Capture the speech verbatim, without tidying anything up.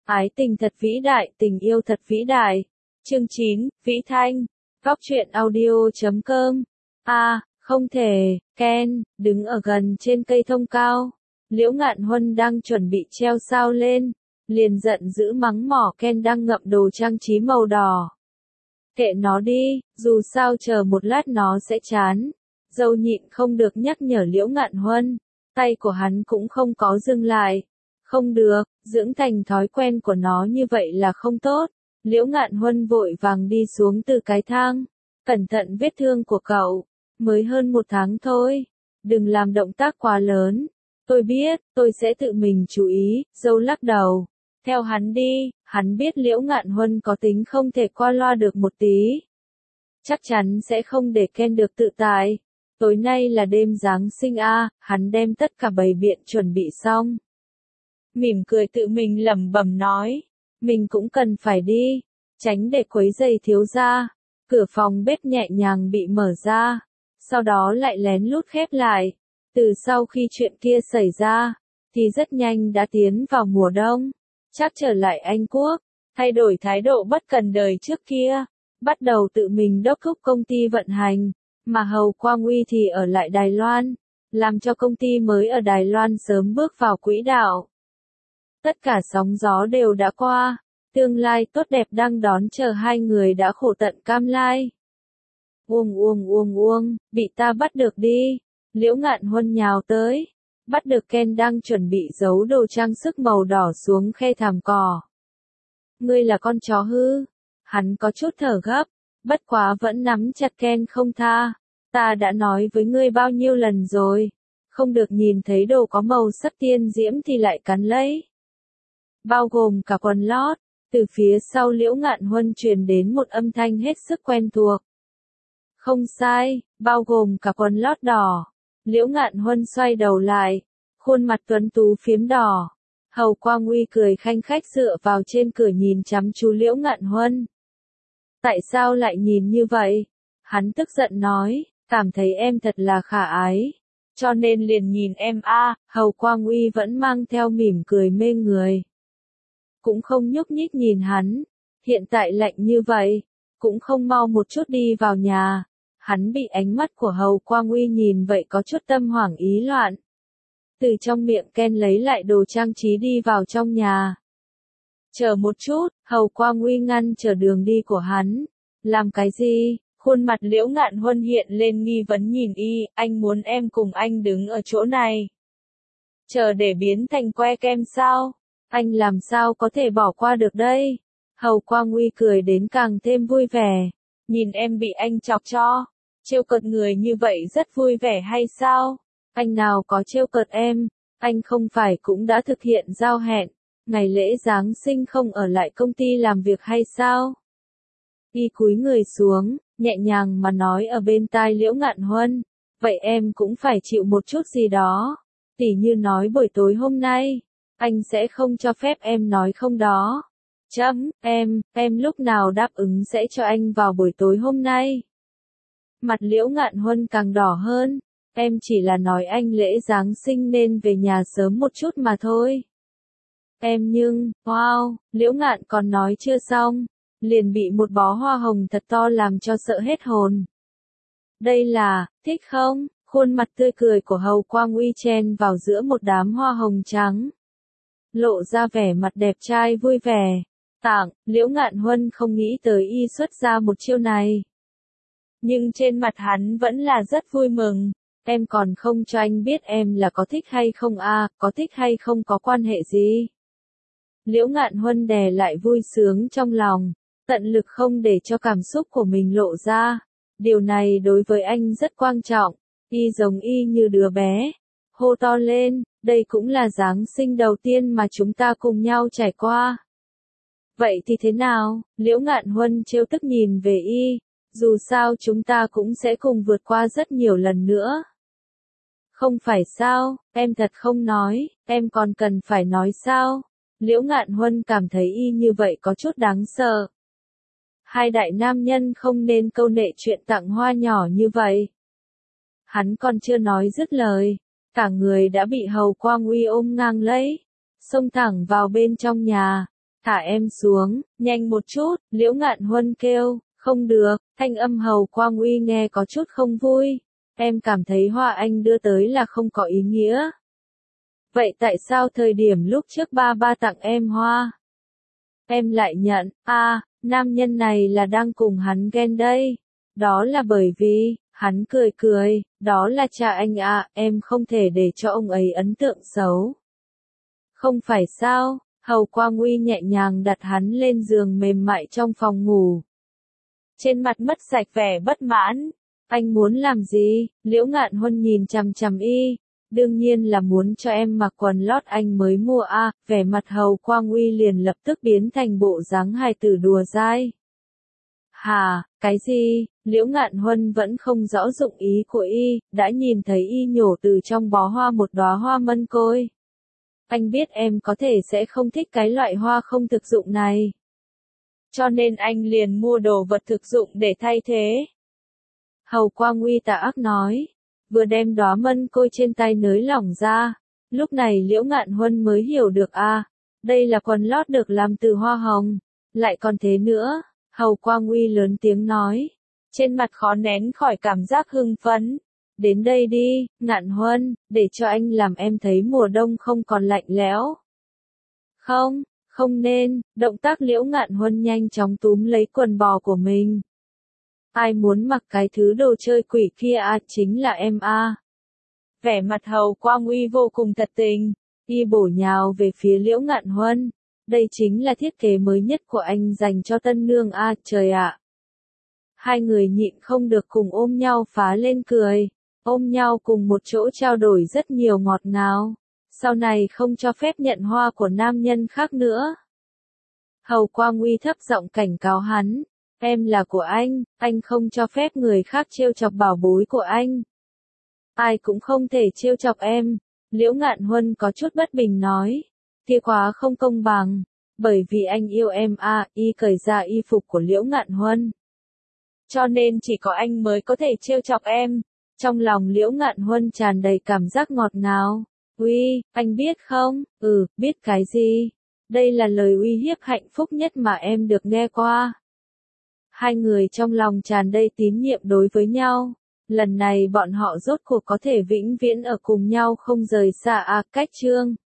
Ái tình thật vĩ đại, tình yêu thật vĩ đại. Chương chín, Vĩ Thanh. Góc truyện audio chấm com. A, không thể, Ken, đứng ở gần trên cây thông cao. Liễu Ngạn Huân đang chuẩn bị treo sao lên, liền giận dữ mắng mỏ Ken đang ngậm đồ trang trí màu đỏ. Kệ nó đi, dù sao chờ một lát nó sẽ chán. Dâu nhịn không được nhắc nhở Liễu Ngạn Huân, tay của hắn cũng không có dừng lại. Không được, dưỡng thành thói quen của nó như vậy là không tốt. Liễu Ngạn Huân vội vàng đi xuống từ cái thang. Cẩn thận vết thương của cậu, mới hơn một tháng thôi. Đừng làm động tác quá lớn. Tôi biết, tôi sẽ tự mình chú ý, dâu lắc đầu. Theo hắn đi, hắn biết Liễu Ngạn Huân có tính không thể qua loa được một tí. Chắc chắn sẽ không để Ken được tự tại. Tối nay là đêm Giáng sinh a, hắn đem tất cả bày biện chuẩn bị xong. Mỉm cười tự mình lẩm bẩm nói, mình cũng cần phải đi, tránh để quấy rầy thiếu gia. Cửa phòng bếp nhẹ nhàng bị mở ra, sau đó lại lén lút khép lại. Từ sau khi chuyện kia xảy ra, thì rất nhanh đã tiến vào mùa đông. Chắc trở lại Anh Quốc, thay đổi thái độ bất cần đời trước kia, bắt đầu tự mình đốc thúc công ty vận hành, mà Hầu Quang Uy thì ở lại Đài Loan, làm cho công ty mới ở Đài Loan sớm bước vào quỹ đạo. Tất cả sóng gió đều đã qua, tương lai tốt đẹp đang đón chờ hai người đã khổ tận cam lai. Uông uông uông uông, bị ta bắt được đi. Liễu Ngạn Huân nhào tới, bắt được Ken đang chuẩn bị giấu đồ trang sức màu đỏ xuống khe thảm cỏ. Ngươi là con chó hư? Hắn có chút thở gấp, bất quá vẫn nắm chặt Ken không tha. Ta đã nói với ngươi bao nhiêu lần rồi, không được nhìn thấy đồ có màu sắc tiên diễm thì lại cắn lấy. Bao gồm cả quần lót, từ phía sau Liễu Ngạn Huân truyền đến một âm thanh hết sức quen thuộc. Không sai, bao gồm cả quần lót đỏ. Liễu Ngạn Huân xoay đầu lại, khuôn mặt tuấn tú phiếm đỏ. Hầu Quang Uy cười khanh khách dựa vào trên cửa nhìn chăm chú Liễu Ngạn Huân. Tại sao lại nhìn như vậy? Hắn tức giận nói, cảm thấy em thật là khả ái, cho nên liền nhìn em a. À. Hầu Quang Uy vẫn mang theo mỉm cười mê người, cũng không nhúc nhích nhìn hắn. Hiện tại lạnh như vậy, cũng không mau một chút đi vào nhà. Hắn bị ánh mắt của Hầu Quang Uy nhìn vậy có chút tâm hoảng ý loạn. Từ trong miệng Ken lấy lại đồ trang trí đi vào trong nhà. Chờ một chút, Hầu Quang Uy ngăn trở đường đi của hắn. Làm cái gì? Khuôn mặt Liễu Ngạn Huân hiện lên nghi vấn nhìn y, anh muốn em cùng anh đứng ở chỗ này. Chờ để biến thành que kem sao? Anh làm sao có thể bỏ qua được đây? Hầu Quang Uy cười đến càng thêm vui vẻ. Nhìn em bị anh chọc cho. Trêu cợt người như vậy rất vui vẻ hay sao? Anh nào có trêu cợt em, anh không phải cũng đã thực hiện giao hẹn, ngày lễ Giáng sinh không ở lại công ty làm việc hay sao? Y cúi người xuống, nhẹ nhàng mà nói ở bên tai Liễu Ngạn Huân, vậy em cũng phải chịu một chút gì đó, tỉ như nói buổi tối hôm nay, anh sẽ không cho phép em nói không đó. Chấm, em, em lúc nào đáp ứng sẽ cho anh vào buổi tối hôm nay? Mặt Liễu Ngạn Huân càng đỏ hơn, em chỉ là nói anh lễ Giáng sinh nên về nhà sớm một chút mà thôi. Em nhưng, wow, Liễu Ngạn còn nói chưa xong, liền bị một bó hoa hồng thật to làm cho sợ hết hồn. Đây là, thích không? Khuôn mặt tươi cười của Hầu Quang Uy chen vào giữa một đám hoa hồng trắng, lộ ra vẻ mặt đẹp trai vui vẻ. Tặng, Liễu Ngạn Huân không nghĩ tới y xuất ra một chiêu này. Nhưng trên mặt hắn vẫn là rất vui mừng. Em còn không cho anh biết em là có thích hay không a, à, có thích hay không có quan hệ gì. Liễu Ngạn Huân đè lại vui sướng trong lòng, tận lực không để cho cảm xúc của mình lộ ra. Điều này đối với anh rất quan trọng. Y giống y như đứa bé, hô to lên, đây cũng là Giáng sinh đầu tiên mà chúng ta cùng nhau trải qua. Vậy thì thế nào? Liễu Ngạn Huân trêu tức nhìn về y, dù sao chúng ta cũng sẽ cùng vượt qua rất nhiều lần nữa. Không phải sao, em thật không nói, em còn cần phải nói sao? Liễu Ngạn Huân cảm thấy y như vậy có chút đáng sợ. Hai đại nam nhân không nên câu nệ chuyện tặng hoa nhỏ như vậy. Hắn còn chưa nói dứt lời, cả người đã bị Hầu Quang Uy ôm ngang lấy, xông thẳng vào bên trong nhà. Thả em xuống, nhanh một chút, Liễu Ngạn Huân kêu, không được, thanh âm Hầu Quang Uy nghe có chút không vui. Em cảm thấy hoa anh đưa tới là không có ý nghĩa. Vậy tại sao thời điểm lúc trước ba ba tặng em hoa? Em lại nhận, a, nam nhân này là đang cùng hắn ghen đây. Đó là bởi vì, hắn cười cười, đó là cha anh à, em không thể để cho ông ấy ấn tượng xấu. Không phải sao, Hầu Quang Uy nhẹ nhàng đặt hắn lên giường mềm mại trong phòng ngủ. Trên mặt mất sạch vẻ bất mãn. Anh muốn làm gì? Liễu Ngạn Huân nhìn chằm chằm y. Đương nhiên là muốn cho em mặc quần lót anh mới mua a. À, vẻ mặt Hầu Quang Uy liền lập tức biến thành bộ dáng hài tử đùa dai. Hà, cái gì? Liễu Ngạn Huân vẫn không rõ dụng ý của y, đã nhìn thấy y nhổ từ trong bó hoa một đóa hoa mân côi. Anh biết em có thể sẽ không thích cái loại hoa không thực dụng này. Cho nên anh liền mua đồ vật thực dụng để thay thế. Hầu Quang Uy tà ác nói, vừa đem đóa mân côi trên tay nới lỏng ra. Lúc này Liễu Ngạn Huân mới hiểu được a, à, đây là quần lót được làm từ hoa hồng. Lại còn thế nữa, Hầu Quang Uy lớn tiếng nói, trên mặt khó nén khỏi cảm giác hưng phấn. Đến đây đi, Ngạn Huân, để cho anh làm em thấy mùa đông không còn lạnh lẽo. Không, không nên, động tác Liễu Ngạn Huân nhanh chóng túm lấy quần bò của mình. Ai muốn mặc cái thứ đồ chơi quỷ kia à, chính là em a. À. Vẻ mặt Hầu Quang Uy vô cùng thật tình, y bổ nhào về phía Liễu Ngạn Huân. Đây chính là thiết kế mới nhất của anh dành cho tân nương a, à, trời ạ. À. Hai người nhịn không được cùng ôm nhau phá lên cười, ôm nhau cùng một chỗ trao đổi rất nhiều ngọt ngào. Sau này không cho phép nhận hoa của nam nhân khác nữa. Hầu Quang Uy thấp giọng cảnh cáo hắn, em là của anh, anh không cho phép người khác trêu chọc bảo bối của anh. Ai cũng không thể trêu chọc em. Liễu Ngạn Huân có chút bất bình nói, kia quá không công bằng, bởi vì anh yêu em a, à, y cởi ra y phục của Liễu Ngạn Huân. Cho nên chỉ có anh mới có thể trêu chọc em. Trong lòng Liễu Ngạn Huân tràn đầy cảm giác ngọt ngào. Uy, anh biết không? Ừ, biết cái gì? Đây là lời uy hiếp hạnh phúc nhất mà em được nghe qua. Hai người trong lòng tràn đầy tín nhiệm đối với nhau. Lần này bọn họ rốt cuộc có thể vĩnh viễn ở cùng nhau không rời xa à, cách chương.